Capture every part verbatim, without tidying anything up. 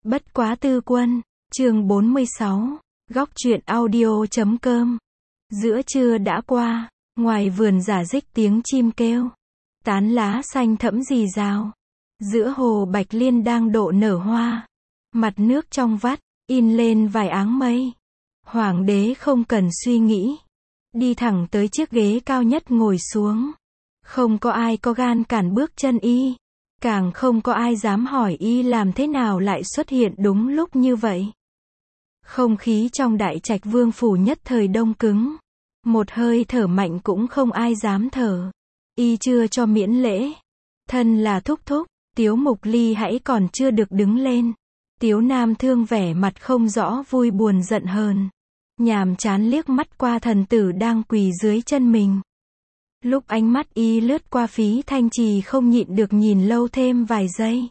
Bất quá tư quân, chương bốn mươi sáu, góc truyện audio.com. Giữa trưa đã qua, ngoài vườn rả rích tiếng chim kêu, tán lá xanh thẫm rì rào. Giữa hồ bạch liên đang độ nở hoa, mặt nước trong vắt, in lên vài áng mây. Hoàng đế không cần suy nghĩ, đi thẳng tới chiếc ghế cao nhất ngồi xuống. Không có ai có gan cản bước chân y, càng không có ai dám hỏi y làm thế nào lại xuất hiện đúng lúc như vậy. Không khí trong đại trạch vương phủ nhất thời đông cứng, một hơi thở mạnh cũng không ai dám thở. Y chưa cho miễn lễ, thân là thúc thúc, Tiếu Mục Ly hãy còn chưa được đứng lên. Tiếu Nam Thương vẻ mặt không rõ vui buồn giận hờn, nhàm chán liếc mắt qua thần tử đang quỳ dưới chân mình. Lúc ánh mắt y lướt qua Phí Thanh Trì không nhịn được nhìn lâu thêm vài giây.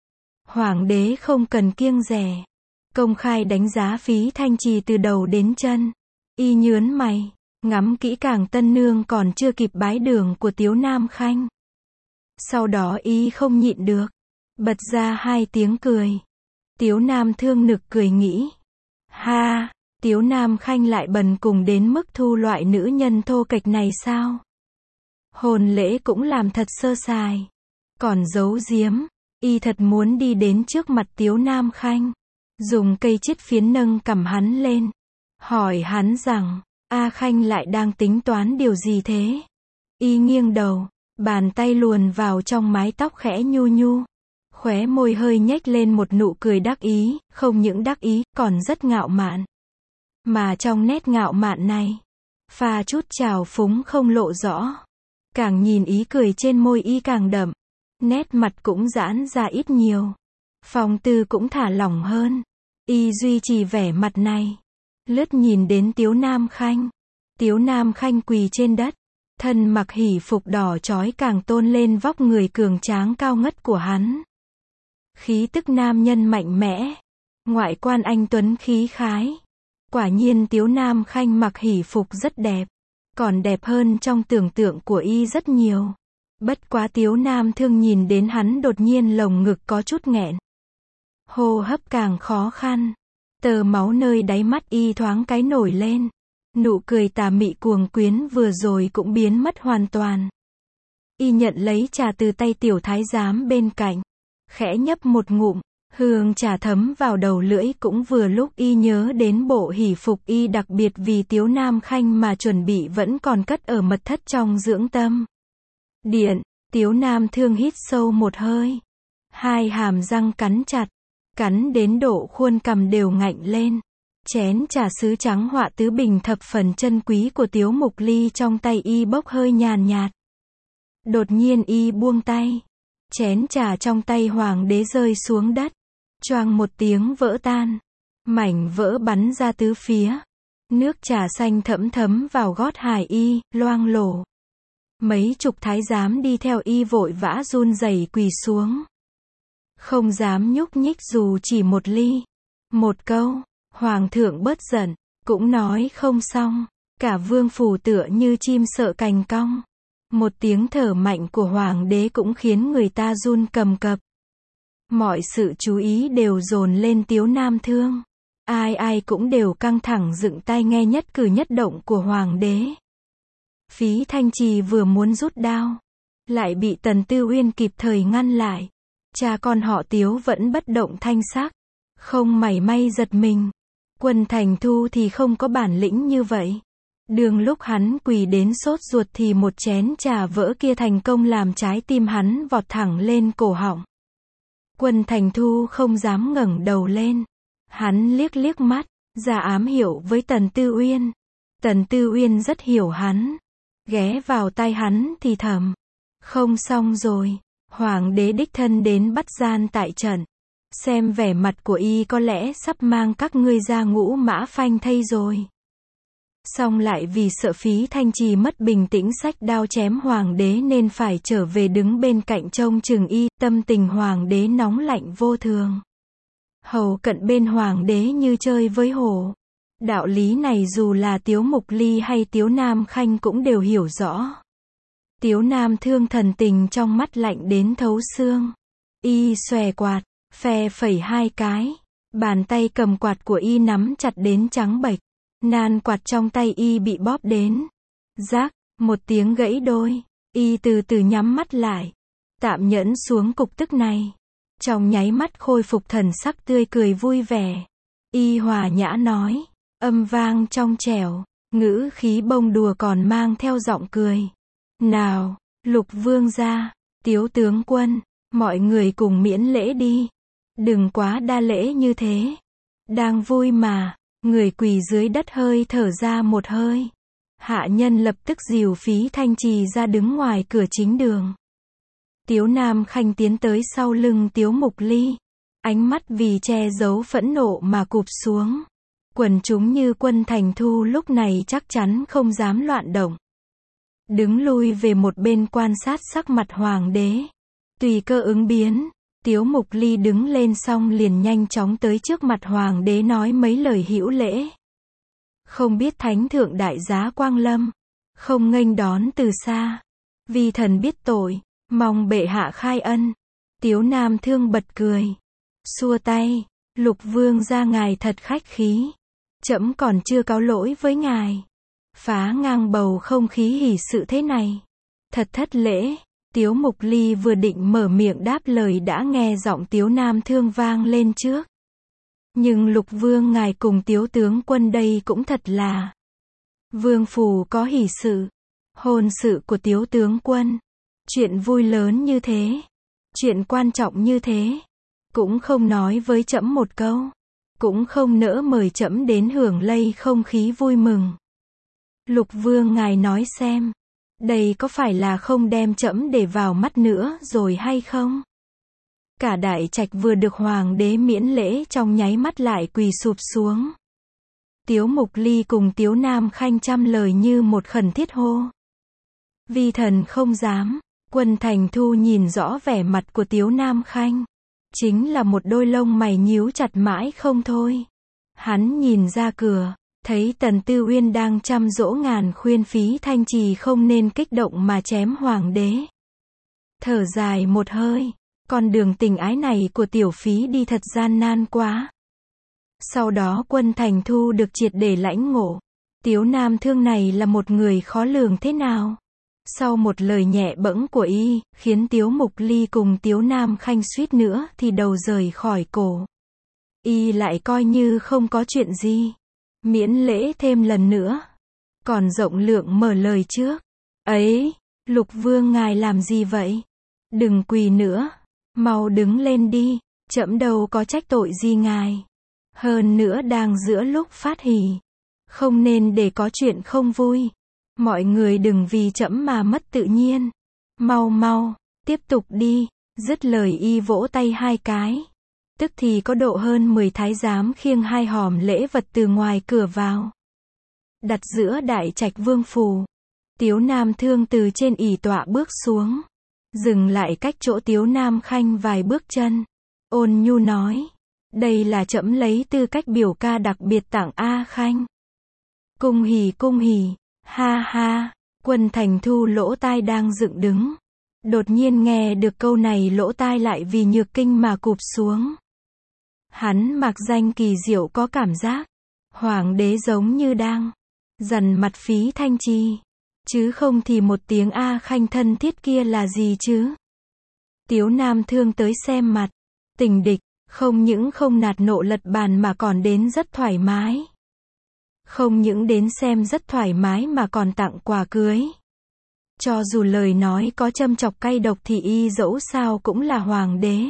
Hoàng đế không cần kiêng dè, công khai đánh giá Phí Thanh Trì từ đầu đến chân. Y nhớn mày, ngắm kỹ càng tân nương còn chưa kịp bái đường của Tiếu Nam Khanh. Sau đó y không nhịn được, bật ra hai tiếng cười. Tiếu Nam Thương nực cười nghĩ, ha, Tiếu Nam Khanh lại bần cùng đến mức thu loại nữ nhân thô kệch này sao? Hôn lễ cũng làm thật sơ sài, còn giấu giếm. Y thật muốn đi đến trước mặt Tiếu Nam Khanh, dùng cây chiết phiến nâng cằm hắn lên, hỏi hắn rằng, A Khanh lại đang tính toán điều gì thế? Y nghiêng đầu, bàn tay luồn vào trong mái tóc khẽ nhu nhu, khóe môi hơi nhếch lên một nụ cười đắc ý, không những đắc ý, còn rất ngạo mạn. Mà trong nét ngạo mạn này, pha chút trào phúng không lộ rõ. Càng nhìn ý cười trên môi y càng đậm, nét mặt cũng giãn ra ít nhiều, phong tư cũng thả lỏng hơn. Y duy trì vẻ mặt này, lướt nhìn đến Tiếu Nam Khanh. Tiếu Nam Khanh quỳ trên đất, thân mặc hỉ phục đỏ chói càng tôn lên vóc người cường tráng cao ngất của hắn. Khí tức nam nhân mạnh mẽ, ngoại quan anh tuấn khí khái. Quả nhiên Tiếu Nam Khanh mặc hỉ phục rất đẹp, còn đẹp hơn trong tưởng tượng của y rất nhiều. Bất quá Tiếu Nam Thương nhìn đến hắn đột nhiên lồng ngực có chút nghẹn, hô hấp càng khó khăn, tờ máu nơi đáy mắt y thoáng cái nổi lên. Nụ cười tà mị cuồng quyến vừa rồi cũng biến mất hoàn toàn. Y nhận lấy trà từ tay tiểu thái giám bên cạnh, khẽ nhấp một ngụm, hương trà thấm vào đầu lưỡi. Cũng vừa lúc y nhớ đến bộ hỉ phục y đặc biệt vì Tiếu Nam Khanh mà chuẩn bị vẫn còn cất ở mật thất trong dưỡng tâm điện. Tiếu Nam Thương hít sâu một hơi, hai hàm răng cắn chặt, cắn đến độ khuôn cằm đều ngạnh lên. Chén trà sứ trắng họa tứ bình thập phần chân quý của Tiếu Mục Ly trong tay y bốc hơi nhàn nhạt. Đột nhiên y buông tay, chén trà trong tay hoàng đế rơi xuống đất, choang một tiếng vỡ tan, mảnh vỡ bắn ra tứ phía. Nước trà xanh thẫm thấm vào gót hài y, loang lổ. Mấy chục thái giám đi theo y vội vã run rẩy quỳ xuống, không dám nhúc nhích dù chỉ một ly. Một câu, hoàng thượng bớt giận, cũng nói không xong. Cả vương phủ tựa như chim sợ cành cong. Một tiếng thở mạnh của hoàng đế cũng khiến người ta run cầm cập. Mọi sự chú ý đều dồn lên Tiếu Nam Thương. Ai ai cũng đều căng thẳng dựng tai nghe nhất cử nhất động của hoàng đế. Phí Thanh Trì vừa muốn rút đao, lại bị Tần Tư Uyên kịp thời ngăn lại. Cha con họ Tiếu vẫn bất động thanh sắc, không mảy may giật mình. Quân Thành Thu thì không có bản lĩnh như vậy. Đường lúc hắn quỳ đến sốt ruột thì một chén trà vỡ kia thành công làm trái tim hắn vọt thẳng lên cổ họng. Quân Thành Thu không dám ngẩng đầu lên. Hắn liếc liếc mắt, ra ám hiệu với Tần Tư Uyên. Tần Tư Uyên rất hiểu hắn, ghé vào tai hắn thì thầm, không xong rồi, hoàng đế đích thân đến bắt gian tại trận. Xem vẻ mặt của y có lẽ sắp mang các ngươi ra ngũ mã phanh thây rồi. Xong lại vì sợ Phí Thanh Trì mất bình tĩnh xách đao chém hoàng đế nên phải trở về đứng bên cạnh trông chừng y. Tâm tình hoàng đế nóng lạnh vô thường, hầu cận bên hoàng đế như chơi với hổ. Đạo lý này dù là Tiếu Mục Ly hay Tiếu Nam Khanh cũng đều hiểu rõ. Tiếu Nam Thương thần tình trong mắt lạnh đến thấu xương. Y xòe quạt, phe phẩy hai cái. Bàn tay cầm quạt của y nắm chặt đến trắng bệch. Nan quạt trong tay y bị bóp đến. Rác, một tiếng gãy đôi. Y từ từ nhắm mắt lại. Tạm nhẫn xuống cục tức này. Trong nháy mắt khôi phục thần sắc tươi cười vui vẻ. Y hòa nhã nói. Âm vang trong trẻo. Ngữ khí bông đùa còn mang theo giọng cười. Nào, Lục vương gia, Tiếu tướng quân, mọi người cùng miễn lễ đi. Đừng quá đa lễ như thế. Đang vui mà. Người quỳ dưới đất hơi thở ra một hơi. Hạ nhân lập tức dìu Phí Thanh Trì ra đứng ngoài cửa chính đường. Tiếu Nam Khanh tiến tới sau lưng Tiếu Mục Ly. Ánh mắt vì che giấu phẫn nộ mà cụp xuống. Quần chúng như quân thành thu lúc này chắc chắn không dám loạn động. Đứng lui về một bên quan sát sắc mặt hoàng đế. Tùy cơ ứng biến. Tiếu Mục Ly đứng lên xong liền nhanh chóng tới trước mặt hoàng đế nói mấy lời hữu lễ. Không biết thánh thượng đại giá quang lâm. Không nghênh đón từ xa. Vì thần biết tội. Mong bệ hạ khai ân. Tiếu Nam Thương bật cười. Xua tay. Lục vương gia ngài thật khách khí. Trẫm còn chưa cáo lỗi với ngài. Phá ngang bầu không khí hỉ sự thế này. Thật thất lễ. Tiếu Mục Ly vừa định mở miệng đáp lời đã nghe giọng Tiếu Nam Thương vang lên trước. Nhưng Lục vương ngài cùng Tiếu tướng quân đây cũng thật là. Vương phủ có hỉ sự. Hôn sự của Tiếu tướng quân. Chuyện vui lớn như thế. Chuyện quan trọng như thế. Cũng không nói với trẫm một câu. Cũng không nỡ mời trẫm đến hưởng lây không khí vui mừng. Lục vương ngài nói xem. Đây có phải là không đem trẫm để vào mắt nữa rồi hay không? Cả đại trạch vừa được hoàng đế miễn lễ trong nháy mắt lại quỳ sụp xuống. Tiếu Mục Ly cùng Tiếu Nam Khanh trăm lời như một khẩn thiết hô. Vi thần không dám. Quân thành thu nhìn rõ vẻ mặt của Tiếu Nam Khanh. Chính là một đôi lông mày nhíu chặt mãi không thôi. Hắn nhìn ra cửa. Thấy Tần Tư Uyên đang chăm dỗ ngàn khuyên Phí Thanh Trì không nên kích động mà chém hoàng đế. Thở dài một hơi. Con đường tình ái này của tiểu Phí đi thật gian nan quá. Sau đó quân thành thu được triệt để lãnh ngộ. Tiếu Nam Thương này là một người khó lường thế nào. Sau một lời nhẹ bẫng của y, khiến Tiếu Mục Ly cùng Tiếu Nam Khanh suýt nữa thì đầu rời khỏi cổ. Y lại coi như không có chuyện gì. Miễn lễ thêm lần nữa. Còn rộng lượng mở lời trước. Ấy, Lục vương ngài làm gì vậy? Đừng quỳ nữa. Mau đứng lên đi. Trẫm đâu có trách tội gì ngài. Hơn nữa đang giữa lúc phát hỉ. Không nên để có chuyện không vui. Mọi người đừng vì trẫm mà mất tự nhiên. Mau mau, tiếp tục đi. Dứt lời y vỗ tay hai cái. Tức thì có độ hơn mười thái giám khiêng hai hòm lễ vật từ ngoài cửa vào. Đặt giữa đại trạch vương phủ. Tiếu Nam Thương từ trên ỷ tọa bước xuống. Dừng lại cách chỗ Tiếu Nam Khanh vài bước chân. Ôn nhu nói. Đây là trẫm lấy tư cách biểu ca đặc biệt tặng A Khanh. Cung hỉ cung hỉ. Ha ha. Quân thành thu lỗ tai đang dựng đứng. Đột nhiên nghe được câu này lỗ tai lại vì nhược kinh mà cụp xuống. Hắn mặc danh kỳ diệu có cảm giác. Hoàng đế giống như đang dằn mặt Phí Thanh Trì. Chứ không thì một tiếng A Khanh thân thiết kia là gì chứ. Tiếu Nam Thương tới xem mặt. Tình địch, không những không nạt nộ lật bàn mà còn đến rất thoải mái. Không những đến xem rất thoải mái mà còn tặng quà cưới. Cho dù lời nói có châm chọc cay độc thì y dẫu sao cũng là hoàng đế.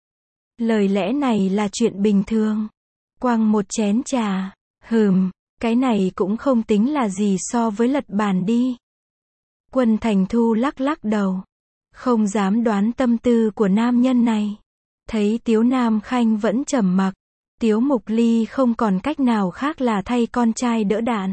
Lời lẽ này là chuyện bình thường. Quăng một chén trà. Hừm, cái này cũng không tính là gì so với lật bàn đi. Quân thành thu lắc lắc đầu. Không dám đoán tâm tư của nam nhân này. Thấy Tiếu Nam Khanh vẫn trầm mặc. Tiếu Mục Ly không còn cách nào khác là thay con trai đỡ đạn.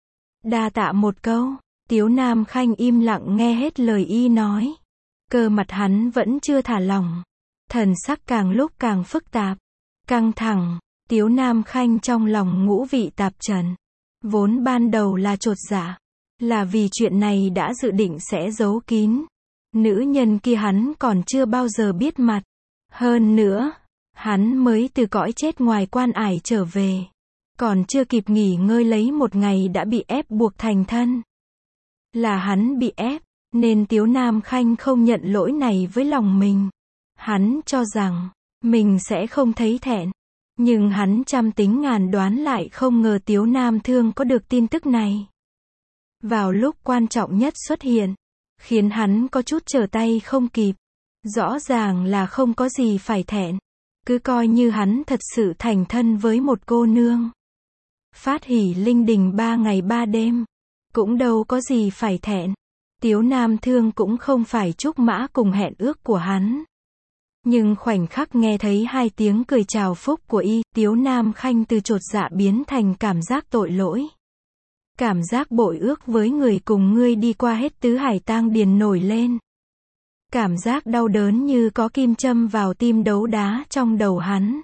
Đa tạ một câu. Tiếu Nam Khanh im lặng nghe hết lời y nói. Cơ mặt hắn vẫn chưa thả lỏng. Thần sắc càng lúc càng phức tạp. Căng thẳng. Tiếu Nam Khanh trong lòng ngũ vị tạp trần. Vốn ban đầu là chột dạ. Là vì chuyện này đã dự định sẽ giấu kín. Nữ nhân kia hắn còn chưa bao giờ biết mặt. Hơn nữa, Hắn mới từ cõi chết ngoài quan ải trở về. Còn chưa kịp nghỉ ngơi lấy một ngày đã bị ép buộc thành thân. Là hắn bị ép, nên Tiếu Nam Khanh không nhận lỗi này với lòng mình. Hắn cho rằng, mình sẽ không thấy thẹn. Nhưng hắn trăm tính ngàn đoán lại không ngờ Tiếu Nam Thương có được tin tức này. Vào lúc quan trọng nhất xuất hiện, khiến hắn có chút trở tay không kịp. Rõ ràng là không có gì phải thẹn. Cứ coi như hắn thật sự thành thân với một cô nương. Phát hỷ linh đình ba ngày ba đêm. Cũng đâu có gì phải thẹn. Tiếu Nam Thương cũng không phải trúc mã cùng hẹn ước của hắn. Nhưng khoảnh khắc nghe thấy hai tiếng cười chào phúc của y, Tiếu Nam Khanh từ chột dạ biến thành cảm giác tội lỗi. Cảm giác bội ước với người cùng ngươi đi qua hết tứ hải tang điền nổi lên. Cảm giác đau đớn như có kim châm vào tim đấu đá trong đầu hắn.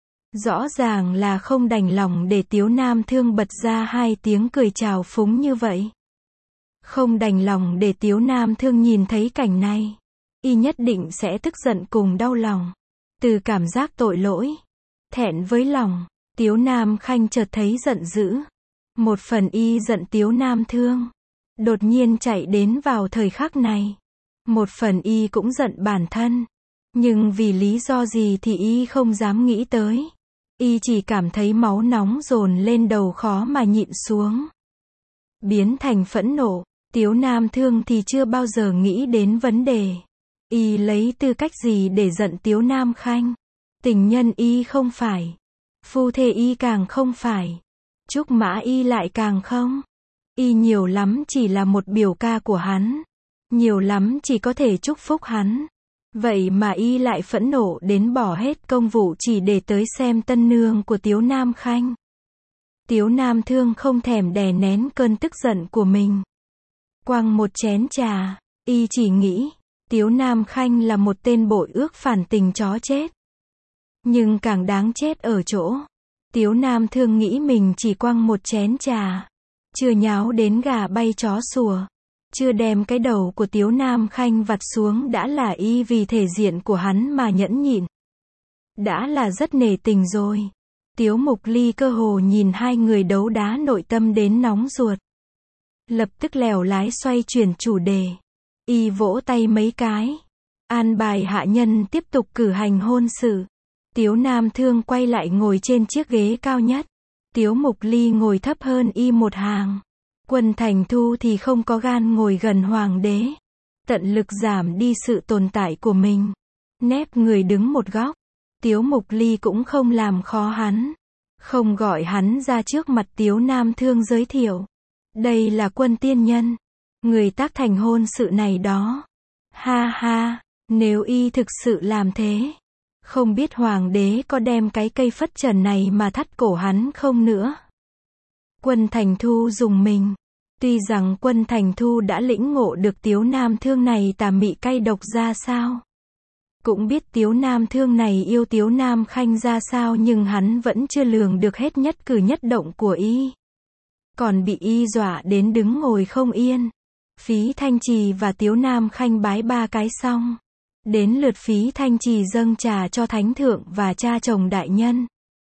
Rõ ràng là không đành lòng để Tiếu Nam Thương bật ra hai tiếng cười chào phúng như vậy. Không đành lòng để Tiếu Nam Thương nhìn thấy cảnh này. Y nhất định sẽ tức giận cùng đau lòng. Từ cảm giác tội lỗi, thẹn với lòng, Tiếu Nam Khanh chợt thấy giận dữ. Một phần y giận Tiếu Nam Thương. Đột nhiên chạy đến vào thời khắc này. Một phần y cũng giận bản thân. Nhưng vì lý do gì thì y không dám nghĩ tới. Y chỉ cảm thấy máu nóng dồn lên đầu khó mà nhịn xuống. Biến thành phẫn nộ, Tiếu Nam Thương thì chưa bao giờ nghĩ đến vấn đề. Y lấy tư cách gì để giận Tiếu Nam Khanh? Tình nhân y không phải. Phu thê y càng không phải. Trúc mã y lại càng không. Y nhiều lắm chỉ là một biểu ca của hắn. Nhiều lắm chỉ có thể chúc phúc hắn. Vậy mà y lại phẫn nộ đến bỏ hết công vụ chỉ để tới xem tân nương của Tiếu Nam Khanh. Tiếu Nam Thương không thèm đè nén cơn tức giận của mình. Quăng một chén trà, y chỉ nghĩ, Tiếu Nam Khanh là một tên bội ước phản tình chó chết. Nhưng càng đáng chết ở chỗ, Tiếu Nam Thương nghĩ mình chỉ quăng một chén trà, chưa nháo đến gà bay chó sủa, chưa đem cái đầu của Tiếu Nam Khanh vặt xuống đã là y vì thể diện của hắn mà nhẫn nhịn. Đã là rất nể tình rồi. Tiếu Mục Ly cơ hồ nhìn hai người đấu đá nội tâm đến nóng ruột. Lập tức lèo lái xoay chuyển chủ đề. Y vỗ tay mấy cái. An bài hạ nhân tiếp tục cử hành hôn sự. Tiếu Nam Thương quay lại ngồi trên chiếc ghế cao nhất. Tiếu Mục Ly ngồi thấp hơn y một hàng. Quân Thành Thu thì không có gan ngồi gần hoàng đế. Tận lực giảm đi sự tồn tại của mình. Nép người đứng một góc. Tiếu Mục Ly cũng không làm khó hắn. Không gọi hắn ra trước mặt Tiếu Nam Thương giới thiệu. Đây là Quân tiên nhân. Người tác thành hôn sự này đó. Ha ha, nếu y thực sự làm thế. Không biết hoàng đế có đem cái cây phất trần này mà thắt cổ hắn không nữa. Quân Thành Thu dùng mình. Tuy rằng Quân Thành Thu đã lĩnh ngộ được Tiếu Nam Thương này tà mị cay độc ra sao. Cũng biết Tiếu Nam Thương này yêu Tiếu Nam Khanh ra sao nhưng hắn vẫn chưa lường được hết nhất cử nhất động của y. Còn bị y dọa đến đứng ngồi không yên. Phí Thanh Trì và Tiếu Nam Khanh bái ba cái xong. Đến lượt Phí Thanh Trì dâng trà cho Thánh Thượng và cha chồng đại nhân.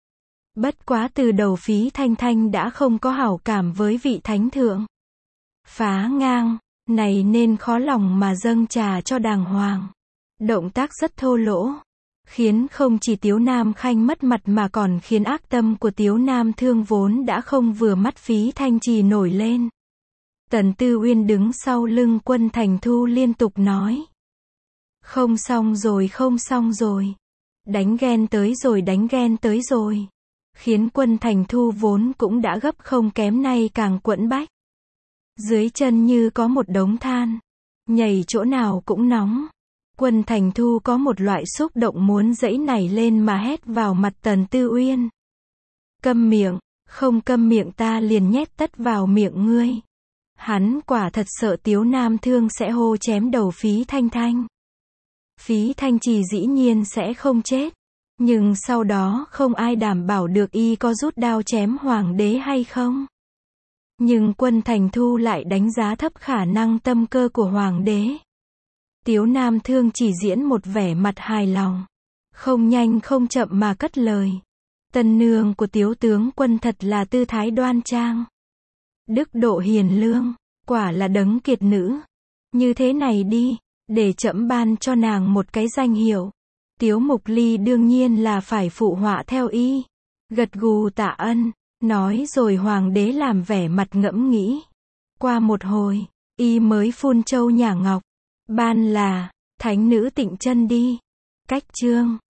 Bất quá từ đầu Phí Thanh Thanh đã không có hảo cảm với vị Thánh Thượng. Phá ngang, này nên khó lòng mà dâng trà cho đàng hoàng. Động tác rất thô lỗ. Khiến không chỉ Tiếu Nam Khanh mất mặt mà còn khiến ác tâm của Tiếu Nam Thương vốn đã không vừa mắt Phí Thanh Trì nổi lên. Tần Tư Uyên đứng sau lưng Quân Thành Thu liên tục nói. Không xong rồi không xong rồi. Đánh ghen tới rồi đánh ghen tới rồi. Khiến Quân Thành Thu vốn cũng đã gấp không kém nay càng quẫn bách. Dưới chân như có một đống than. Nhảy chỗ nào cũng nóng. Quân Thành Thu có một loại xúc động muốn giãy nảy lên mà hét vào mặt Tần Tư Uyên. Câm miệng, không câm miệng ta liền nhét tất vào miệng ngươi. Hắn quả thật sợ Tiếu Nam Thương sẽ hô chém đầu Phí Thanh Thanh. Phí Thanh Trì dĩ nhiên sẽ không chết. Nhưng sau đó không ai đảm bảo được y có rút đao chém hoàng đế hay không. Nhưng Quân Thành Thu lại đánh giá thấp khả năng tâm cơ của hoàng đế. Tiếu Nam Thương chỉ diễn một vẻ mặt hài lòng. Không nhanh không chậm mà cất lời. Tân nương của Tiếu tướng quân thật là tư thái đoan trang. Đức độ hiền lương, quả là đấng kiệt nữ. Như thế này đi, để trẫm ban cho nàng một cái danh hiệu. Tiếu Mục Ly đương nhiên là phải phụ họa theo y. Gật gù tạ ân, nói rồi hoàng đế làm vẻ mặt ngẫm nghĩ. Qua một hồi, y mới phun châu nhả ngọc. Ban là, thánh nữ Tịnh Chân đi. Cách chương